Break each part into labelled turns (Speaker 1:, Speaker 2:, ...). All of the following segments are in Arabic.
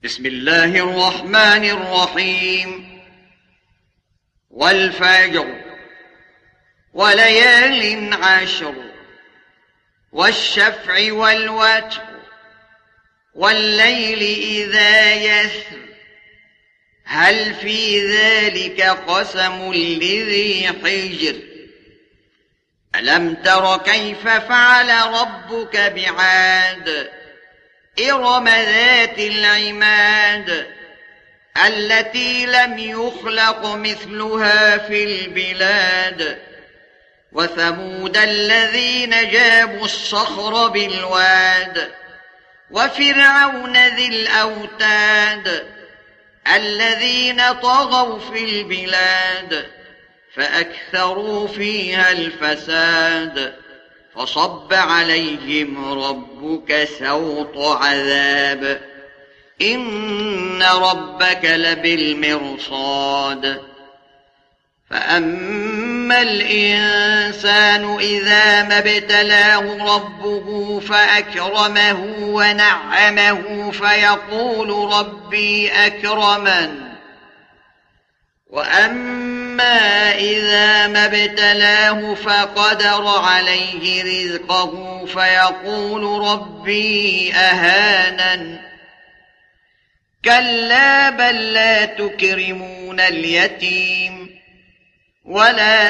Speaker 1: بسم الله الرحمن الرحيم. والفجر وليال عشر والشفع والوتر والليل إذا يسر هل في ذلك قسم لذي حجر ألم تر كيف فعل ربك بعاد إرم ذات العماد التي لم يخلق مثلها في البلاد وثمود الذين جابوا الصخر بالواد وفرعون ذي الأوتاد الذين طغوا في البلاد فأكثروا فيها الفساد فصب عليهم ربك سوط عذاب إن ربك لبالمرصاد فأما الإنسان إذا ما ابتلاه ربه فأكرمه ونعمه فيقول ربي أكرمن وأما إذا ما ابتلاه فقدر عليه رزقه فيقول ربي أهانن كلا بل لا تكرمون اليتيم ولا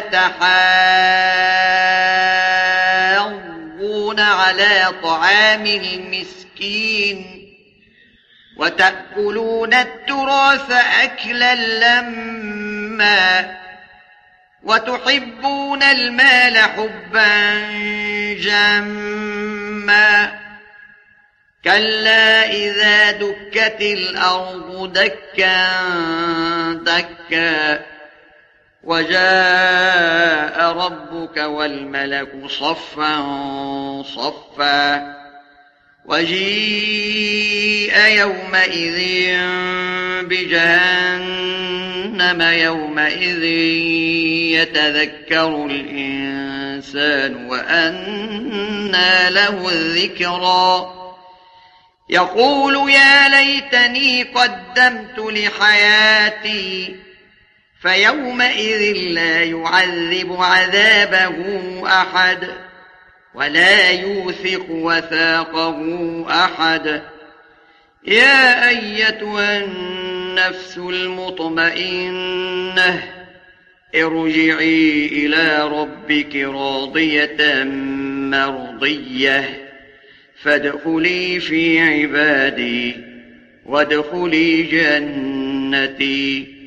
Speaker 1: تحاضون على طعام المسكين وتأكلون التراث أكلا لما وتحبون المال حبا جما كلا إذا دكت الأرض دكا دكا وجاء ربك والملك صفا صفا وجيء يومئذ بجهنم يومئذ يتذكر الإنسان وأنى له الذكرى يقول يا ليتني قدمت لحياتي فيومئذ لا يعذب عذابه أحد ولا يوثق وثاقه أحد يا أيتها النفس المطمئنة ارجعي إلى ربك راضية مرضية فادخلي في عبادي وادخلي جنتي